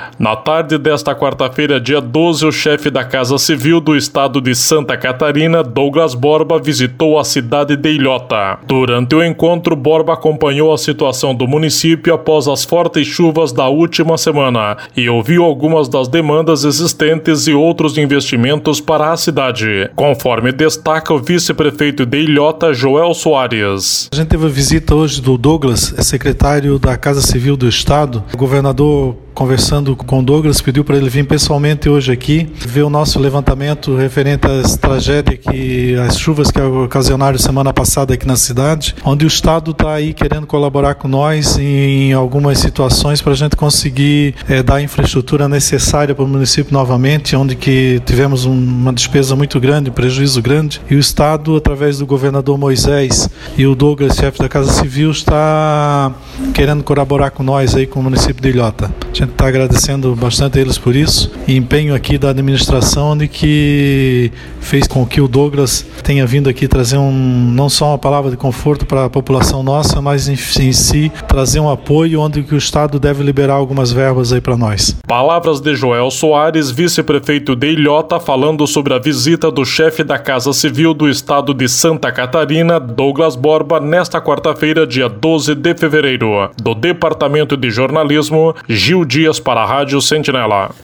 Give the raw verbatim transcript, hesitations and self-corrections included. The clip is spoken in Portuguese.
Na tarde desta quarta-feira, dia doze, o chefe da Casa Civil do estado de Santa Catarina, Douglas Borba, visitou a cidade de Ilhota. Durante o encontro, Borba acompanhou a situação do município após as fortes chuvas da última semana e ouviu algumas das demandas existentes e outros investimentos para a cidade, conforme destaca o vice-prefeito de Ilhota, Joel Soares. A gente teve a visita hoje do Douglas, secretário da Casa Civil do estado. O governador, conversando com o Douglas, pediu para ele vir pessoalmente hoje aqui, ver o nosso levantamento referente às tragédias, que, às chuvas que ocasionaram semana passada aqui na cidade, onde o Estado está aí querendo colaborar com nós em algumas situações para a gente conseguir é, dar a infraestrutura necessária para o município novamente, onde que tivemos um, uma despesa muito grande, um prejuízo grande, e o Estado, através do governador Moisés e o Douglas, chefe da Casa Civil, está querendo colaborar com nós aí, com o município de Ilhota. A gente está agradecendo bastante a eles por isso, e empenho aqui da administração de que fez com que o Douglas tenha vindo aqui trazer um, não só uma palavra de conforto para a população nossa, mas em, em si trazer um apoio onde que o Estado deve liberar algumas verbas aí para nós. Palavras de Joel Soares, vice-prefeito de Ilhota, falando sobre a visita do chefe da Casa Civil do estado de Santa Catarina, Douglas Borba, nesta quarta-feira, dia doze de fevereiro. Do Departamento de Jornalismo, Gil Dias para a Rádio Sentinela.